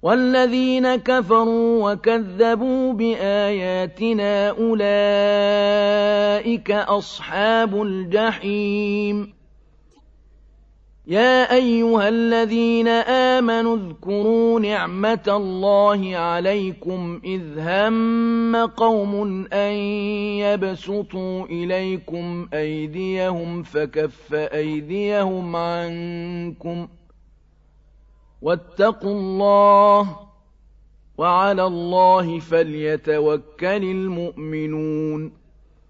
والذين كفروا وكذبوا بآياتنا أولئك أصحاب الجحيم. يا أيها الذين آمنوا اذكروا نعمة الله عليكم إذ هم قوم أن يبسطوا إليكم أيديهم فكف أيديهم عنكم واتقوا الله وعلى الله فليتوكل المؤمنون.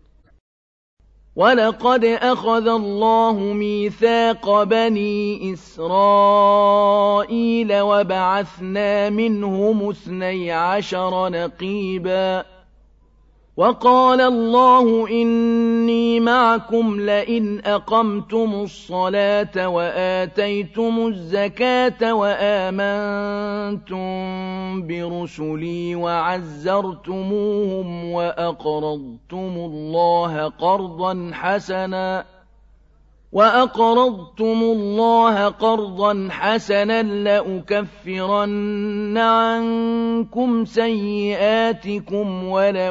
ولقد أخذ الله ميثاق بني إسرائيل وبعثنا منهم 12 نقيبا وقال الله إني معكم لئن أقمتم الصلاة وآتيتم الزكاة وآمنتم برسلي وعزرتموهم وأقرضتم الله قرضا حسنا لأكفرن عنكم سيئاتكم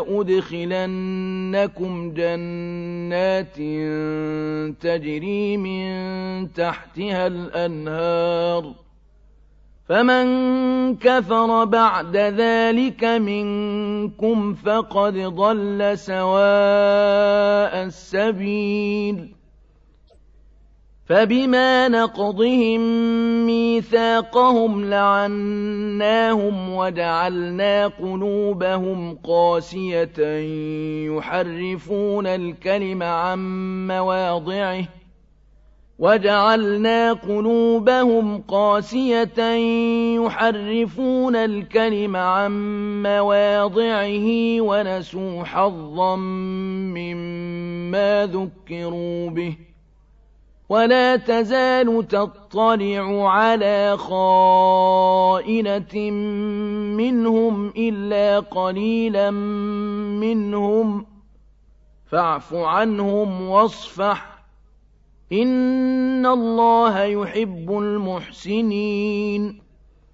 ولأدخلنكم جنات تجري من تحتها الأنهار فمن كفر بعد ذلك منكم فقد ضل سواء السبيل. فبما نقضهم ميثاقهم لعناهم وجعلنا قلوبهم قاسية يحرفون الكلم عن مواضعه ونسوا حظا مما ذكروا به ولا تزال تطلع على خائنة منهم إلا قليلا منهم فاعف عنهم واصفح إن الله يحب المحسنين.